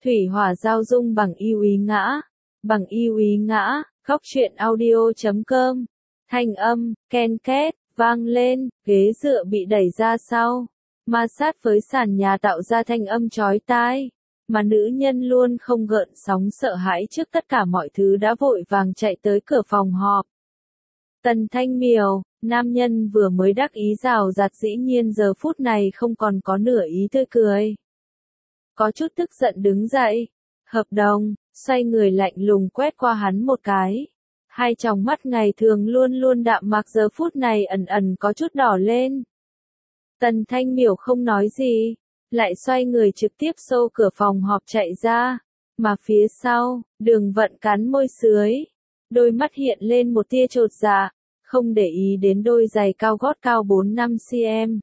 Thủy hỏa giao dung bằng yêu ý ngã. Bằng yêu ý ngã, góc truyện audio.com. Thanh âm, ken két, vang lên, ghế dựa bị đẩy ra sau. Ma sát với sàn nhà tạo ra thanh âm chói tai. Mà nữ nhân luôn không gợn sóng sợ hãi trước tất cả mọi thứ đã vội vàng chạy tới cửa phòng họp. Tần Thanh Miểu, nam nhân vừa mới đắc ý rào rạt dĩ nhiên giờ phút này không còn có nửa ý tươi cười. Có chút tức giận đứng dậy. Hợp đồng, xoay người lạnh lùng quét qua hắn một cái. Hai tròng mắt ngày thường luôn luôn đạm mạc giờ phút này ẩn ẩn có chút đỏ lên. Tần Thanh Miểu không nói gì, lại xoay người trực tiếp xô cửa phòng họp chạy ra. Mà phía sau, Đường Vận cắn môi sưới. Đôi mắt hiện lên một tia chột dạ, không để ý đến đôi giày cao gót cao 4-5 cm.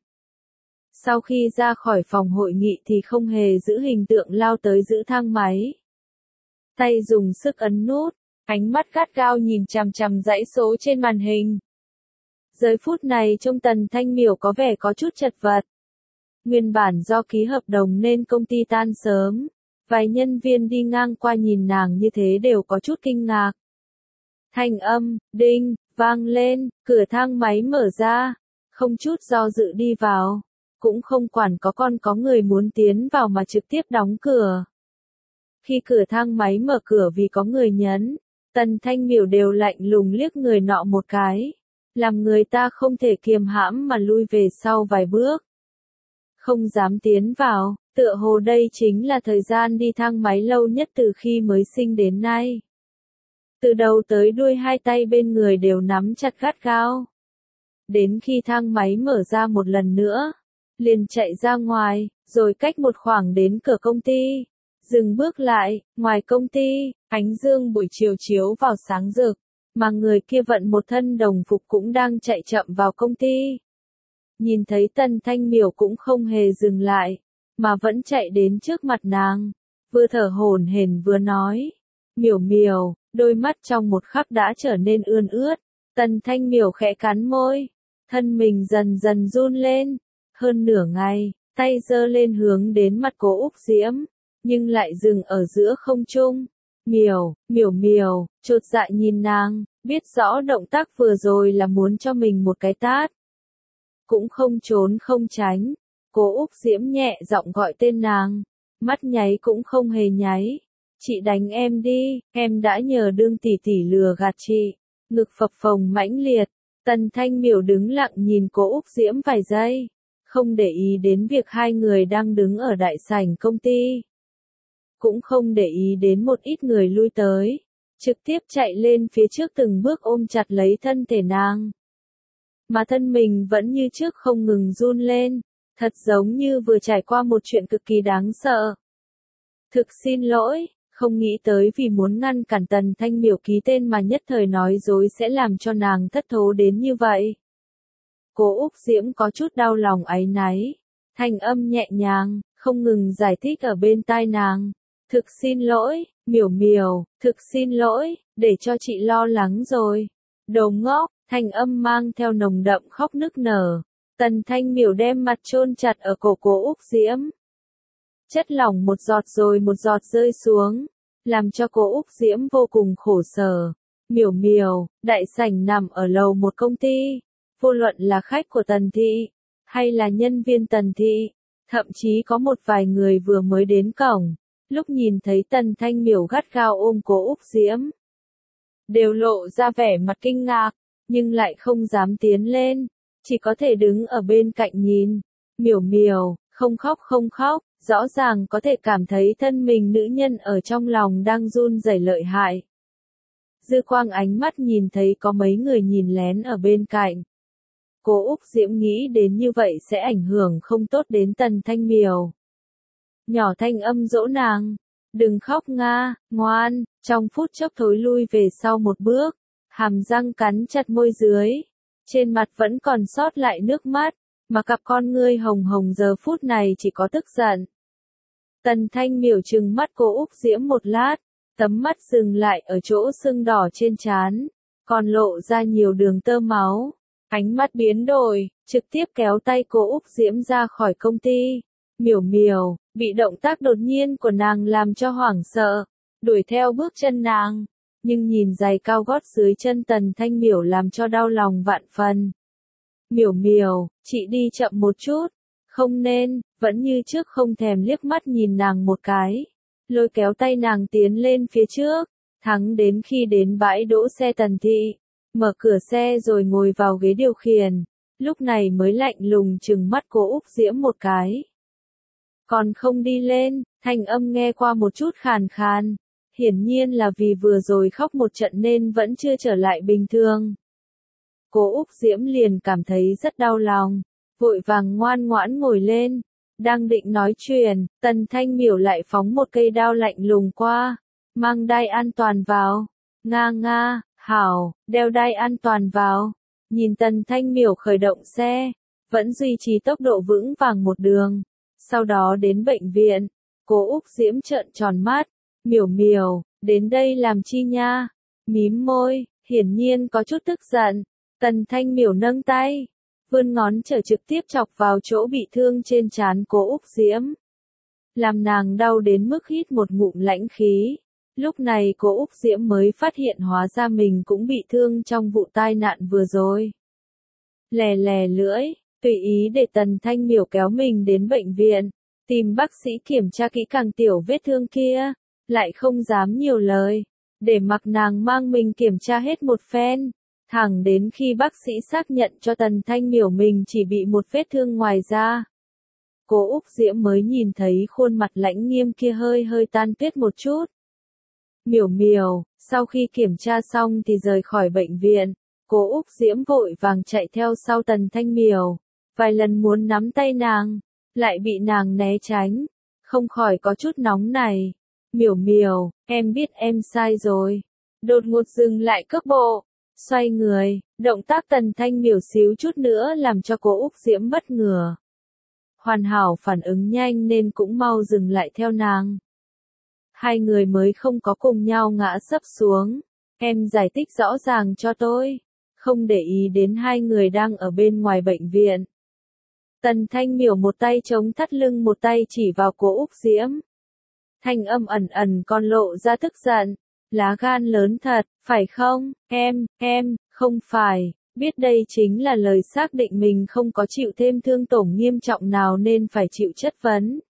Sau khi ra khỏi phòng hội nghị thì không hề giữ hình tượng lao tới giữ thang máy. Tay dùng sức ấn nút, ánh mắt gắt gao nhìn chằm chằm dãy số trên màn hình. Giờ phút này trông Tần Thanh Miểu có vẻ có chút chật vật. Nguyên bản do ký hợp đồng nên công ty tan sớm. Vài nhân viên đi ngang qua nhìn nàng như thế đều có chút kinh ngạc. Thanh âm, đinh, vang lên, cửa thang máy mở ra. Không chút do dự đi vào. Cũng không quản có người muốn tiến vào mà trực tiếp đóng cửa. Khi cửa thang máy mở cửa vì có người nhấn, Tần Thanh Miểu đều lạnh lùng liếc người nọ một cái. Làm người ta không thể kiềm hãm mà lui về sau vài bước. Không dám tiến vào, tựa hồ đây chính là thời gian đi thang máy lâu nhất từ khi mới sinh đến nay. Từ đầu tới đuôi hai tay bên người đều nắm chặt gắt gao. Đến khi thang máy mở ra một lần nữa, liền chạy ra ngoài, rồi cách một khoảng đến cửa công ty. Dừng bước lại, ngoài công ty, ánh dương buổi chiều chiếu vào sáng rực, mà người kia vận một thân đồng phục cũng đang chạy chậm vào công ty. Nhìn thấy Tần Thanh Miểu cũng không hề dừng lại, mà vẫn chạy đến trước mặt nàng, vừa thở hổn hển vừa nói. Miểu Miểu, đôi mắt trong một khắc đã trở nên ươn ướt. Tần Thanh Miểu khẽ cắn môi, thân mình dần dần run lên. Hơn nửa ngày, tay giơ lên hướng đến mặt Cố Úc Diễm, nhưng lại dừng ở giữa không trung. Miểu, chột dạ nhìn nàng, biết rõ động tác vừa rồi là muốn cho mình một cái tát. Cũng không trốn không tránh, Cố Úc Diễm nhẹ giọng gọi tên nàng, mắt nháy cũng không hề nháy. Chị đánh em đi, em đã nhờ đương tỷ tỷ lừa gạt chị. Ngực phập phồng mãnh liệt, Tần Thanh Miểu đứng lặng nhìn Cố Úc Diễm vài giây. Không để ý đến việc hai người đang đứng ở đại sảnh công ty. Cũng không để ý đến một ít người lui tới. Trực tiếp chạy lên phía trước từng bước ôm chặt lấy thân thể nàng. Mà thân mình vẫn như trước không ngừng run lên. Thật giống như vừa trải qua một chuyện cực kỳ đáng sợ. Thực xin lỗi, không nghĩ tới vì muốn ngăn cản Tần Thanh Miểu ký tên mà nhất thời nói dối sẽ làm cho nàng thất thố đến như vậy. Cố Úc Diễm có chút đau lòng áy náy, thanh âm nhẹ nhàng, không ngừng giải thích ở bên tai nàng. Thực xin lỗi, Miểu, thực xin lỗi, để cho chị lo lắng rồi. Đồ ngốc, thanh âm mang theo nồng đậm khóc nức nở. Tần Thanh Miểu đem mặt chôn chặt ở cổ Cố Úc Diễm. Chất lỏng một giọt rồi một giọt rơi xuống, làm cho Cố Úc Diễm vô cùng khổ sở. Miểu, đại sảnh nằm ở lầu một công ty. Vô luận là khách của Tần Thị, hay là nhân viên Tần Thị, thậm chí có một vài người vừa mới đến cổng, lúc nhìn thấy Tần Thanh Miểu gắt gao ôm Cố Úc Diễm, đều lộ ra vẻ mặt kinh ngạc, nhưng lại không dám tiến lên, chỉ có thể đứng ở bên cạnh nhìn. Miểu, không khóc, rõ ràng có thể cảm thấy thân mình nữ nhân ở trong lòng đang run rẩy lợi hại. Dư quang ánh mắt nhìn thấy có mấy người nhìn lén ở bên cạnh. Cố Úc Diễm nghĩ đến như vậy sẽ ảnh hưởng không tốt đến Tần Thanh Miểu. Nhỏ thanh âm dỗ nàng, đừng khóc nga, ngoan, trong phút chốc thối lui về sau một bước, hàm răng cắn chặt môi dưới, trên mặt vẫn còn sót lại nước mắt, mà cặp con ngươi hồng hồng giờ phút này chỉ có tức giận. Tần Thanh Miểu trừng mắt Cố Úc Diễm một lát, tấm mắt dừng lại ở chỗ sưng đỏ trên trán, còn lộ ra nhiều đường tơ máu. Ánh mắt biến đổi, trực tiếp kéo tay Cố Úc Diễm ra khỏi công ty. Miểu, bị động tác đột nhiên của nàng làm cho hoảng sợ, đuổi theo bước chân nàng, nhưng nhìn giày cao gót dưới chân Tần Thanh Miểu làm cho đau lòng vạn phần. Miểu Miểu, chị đi chậm một chút, không nên, vẫn như trước không thèm liếc mắt nhìn nàng một cái, lôi kéo tay nàng tiến lên phía trước, thắng đến khi đến bãi đỗ xe Tần Thị, mở cửa xe rồi ngồi vào ghế điều khiển, lúc này mới lạnh lùng trừng mắt cô Úc Diễm một cái. Còn không đi lên, thanh âm nghe qua một chút khàn khàn, hiển nhiên là vì vừa rồi khóc một trận nên vẫn chưa trở lại bình thường. Cô Úc Diễm liền cảm thấy rất đau lòng, vội vàng ngoan ngoãn ngồi lên, đang định nói chuyện, Tần Thanh Miểu lại phóng một cây đao lạnh lùng qua, mang đai an toàn vào, nga nga, hảo, đeo đai an toàn vào, nhìn Tần Thanh Miểu khởi động xe, vẫn duy trì tốc độ vững vàng một đường, sau đó đến bệnh viện, cô Úc Diễm trợn tròn mắt, Miểu Miểu, đến đây làm chi nha, mím môi, hiển nhiên có chút tức giận, Tần Thanh Miểu nâng tay, vươn ngón trở trực tiếp chọc vào chỗ bị thương trên trán cô Úc Diễm. Làm nàng đau đến mức hít một ngụm lãnh khí. Lúc này cô Úc Diễm mới phát hiện hóa ra mình cũng bị thương trong vụ tai nạn vừa rồi. Lè lè lưỡi, tùy ý để Tần Thanh Miểu kéo mình đến bệnh viện, tìm bác sĩ kiểm tra kỹ càng tiểu vết thương kia, lại không dám nhiều lời, để mặc nàng mang mình kiểm tra hết một phen. Thẳng đến khi bác sĩ xác nhận cho Tần Thanh Miểu mình chỉ bị một vết thương ngoài da. Cô Úc Diễm mới nhìn thấy khuôn mặt lãnh nghiêm kia hơi hơi tan tuyết một chút. Miểu Miểu, sau khi kiểm tra xong thì rời khỏi bệnh viện, cô Úc Diễm vội vàng chạy theo sau Tần Thanh Miểu, vài lần muốn nắm tay nàng, lại bị nàng né tránh, không khỏi có chút nóng này. Miểu Miểu, em biết em sai rồi. Đột ngột dừng lại cước bộ. Xoay người, động tác Tần Thanh Miểu xíu chút nữa làm cho cô Úc Diễm bất ngờ. Hoàn hảo phản ứng nhanh nên cũng mau dừng lại theo nàng. Hai người mới không có cùng nhau ngã sấp xuống. Em giải thích rõ ràng cho tôi. Không để ý đến hai người đang ở bên ngoài bệnh viện. Tần Thanh Miểu một tay chống thắt lưng một tay chỉ vào cô Úc Diễm. Thanh âm ẩn ẩn còn lộ ra tức giận. Lá gan lớn thật, phải không, em, không phải, biết đây chính là lời xác định mình không có chịu thêm thương tổn nghiêm trọng nào nên phải chịu chất vấn.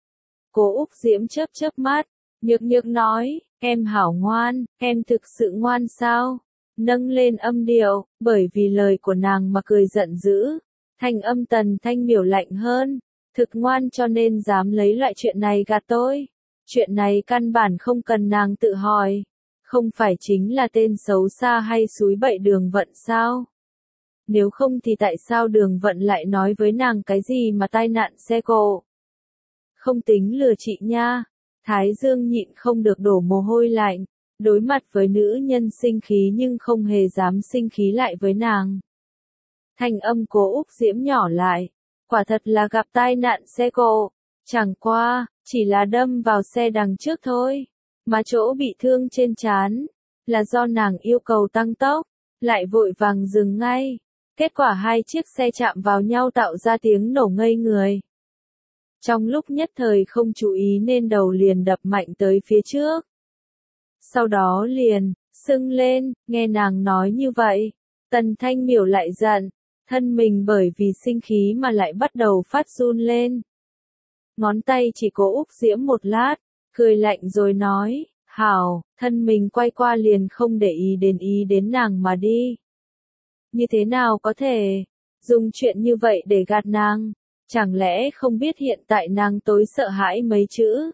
Cô Úc Diễm chớp chớp mắt, nhược nhược nói, em hảo ngoan, em thực sự ngoan sao? Nâng lên âm điệu, bởi vì lời của nàng mà cười giận dữ. Thanh âm Tần Thanh Miểu lạnh hơn, thực ngoan cho nên dám lấy loại chuyện này gạt tôi. Chuyện này căn bản không cần nàng tự hỏi. Không phải chính là tên xấu xa hay xúi bậy Đường Vận sao? Nếu không thì tại sao Đường Vận lại nói với nàng cái gì mà tai nạn xe cộ? Không tính lừa chị nha. Thái Dương nhịn không được đổ mồ hôi lạnh, đối mặt với nữ nhân sinh khí nhưng không hề dám sinh khí lại với nàng. Thanh âm cô Úc Diễm nhỏ lại, quả thật là gặp tai nạn xe cộ, chẳng qua, chỉ là đâm vào xe đằng trước thôi. Mà chỗ bị thương trên trán, là do nàng yêu cầu tăng tốc, lại vội vàng dừng ngay. Kết quả hai chiếc xe chạm vào nhau tạo ra tiếng nổ ngây người. Trong lúc nhất thời không chú ý nên đầu liền đập mạnh tới phía trước. Sau đó liền, sưng lên, nghe nàng nói như vậy. Tần Thanh Miểu lại giận, thân mình bởi vì sinh khí mà lại bắt đầu phát run lên. Ngón tay chỉ cô Úc Diễm một lát. Cười lạnh rồi nói, hảo, thân mình quay qua liền không để ý đến nàng mà đi. Như thế nào có thể, dùng chuyện như vậy để gạt nàng, chẳng lẽ không biết hiện tại nàng tối sợ hãi mấy chữ.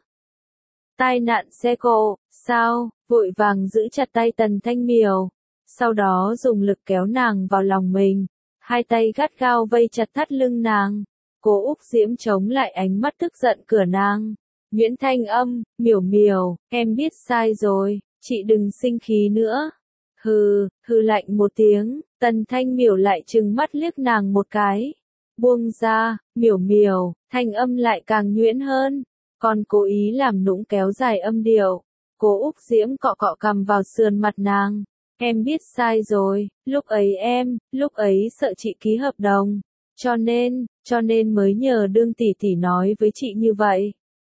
Tai nạn xe cộ, sao, vội vàng giữ chặt tay Tần Thanh Miểu, sau đó dùng lực kéo nàng vào lòng mình, hai tay gắt gao vây chặt thắt lưng nàng, cô Úc Diễm chống lại ánh mắt tức giận cửa nàng. Nguyễn Thanh Âm, Miểu Miểu, em biết sai rồi, chị đừng sinh khí nữa. Hừ lạnh một tiếng, Tần Thanh Miểu lại trừng mắt liếc nàng một cái. Buông ra, Miểu Miểu, thanh âm lại càng nhuyễn hơn, còn cố ý làm nũng kéo dài âm điệu. Cô Úc Diễm cọ cọ cằm vào sườn mặt nàng. Em biết sai rồi, lúc ấy sợ chị ký hợp đồng, cho nên mới nhờ đương tỷ tỷ nói với chị như vậy.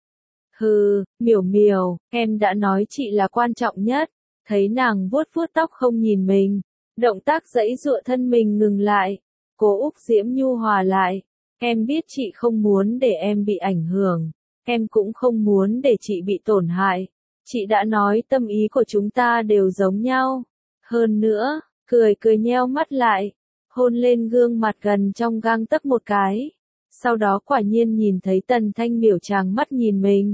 Hừ, Miểu Miểu, em đã nói chị là quan trọng nhất. Thấy nàng vuốt vuốt tóc không nhìn mình. Động tác giãy giụa thân mình ngừng lại. Cố Úc Diễm nhu hòa lại. Em biết chị không muốn để em bị ảnh hưởng. Em cũng không muốn để chị bị tổn hại. Chị đã nói tâm ý của chúng ta đều giống nhau. Hơn nữa, cười cười nheo mắt lại. Hôn lên gương mặt gần trong gang tấc một cái. Sau đó quả nhiên nhìn thấy Tần Thanh Miểu tràng mắt nhìn mình.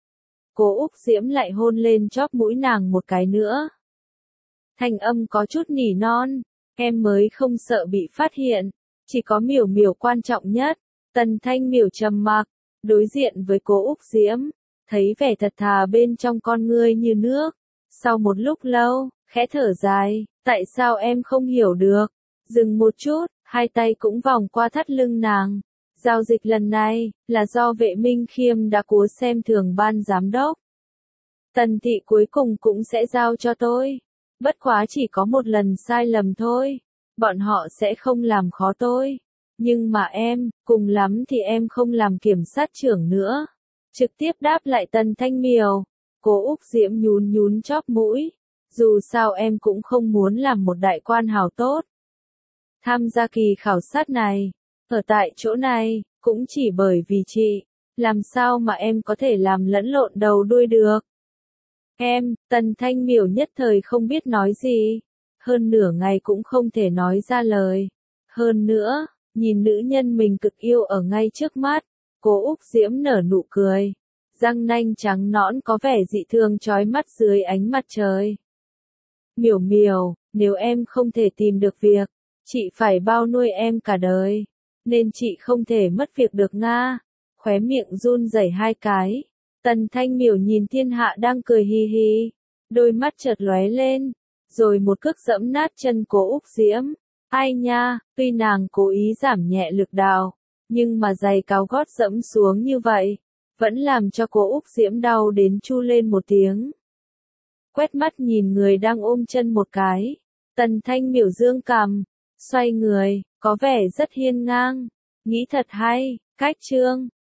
Cố Úc Diễm lại hôn lên chóp mũi nàng một cái nữa. Thanh âm có chút nỉ non, em mới không sợ bị phát hiện, chỉ có Miểu Miểu quan trọng nhất. Tần Thanh Miểu trầm mặc, đối diện với Cố Úc Diễm, thấy vẻ thật thà bên trong con ngươi như nước. Sau một lúc lâu, khẽ thở dài, tại sao em không hiểu được? Dừng một chút, hai tay cũng vòng qua thắt lưng nàng. Giao dịch lần này, là do Vệ Minh Khiêm đã cố xem thường ban giám đốc. Tần thị cuối cùng cũng sẽ giao cho tôi. Bất quá chỉ có một lần sai lầm thôi. Bọn họ sẽ không làm khó tôi. Nhưng mà em, cùng lắm thì em không làm kiểm sát trưởng nữa. Trực tiếp đáp lại Tần Thanh Miểu. Cố Úc Diễm nhún nhún chóp mũi. Dù sao em cũng không muốn làm một đại quan hào tốt. Tham gia kỳ khảo sát này, ở tại chỗ này, cũng chỉ bởi vì chị. Làm sao mà em có thể làm lẫn lộn đầu đuôi được? Em, Tần Thanh Miểu nhất thời không biết nói gì. Hơn nửa ngày cũng không thể nói ra lời. Hơn nữa, nhìn nữ nhân mình cực yêu ở ngay trước mắt. Cố Úc Diễm nở nụ cười. Răng nanh trắng nõn có vẻ dị thường chói mắt dưới ánh mặt trời. Miểu Miểu, nếu em không thể tìm được việc, chị phải bao nuôi em cả đời. Nên chị không thể mất việc được nga. Khóe miệng run rẩy hai cái. Tần Thanh Miểu nhìn thiên hạ đang cười hi hi. Đôi mắt chợt lóe lên. Rồi một cước dẫm nát chân Cố Úc Diễm. Ai nha, tuy nàng cố ý giảm nhẹ lực đạo. Nhưng mà giày cao gót dẫm xuống như vậy. Vẫn làm cho Cố Úc Diễm đau đến chu lên một tiếng. Quét mắt nhìn người đang ôm chân một cái. Tần Thanh Miểu dương cằm. Xoay người, có vẻ rất hiên ngang. Nghĩ thật hay, cách chương.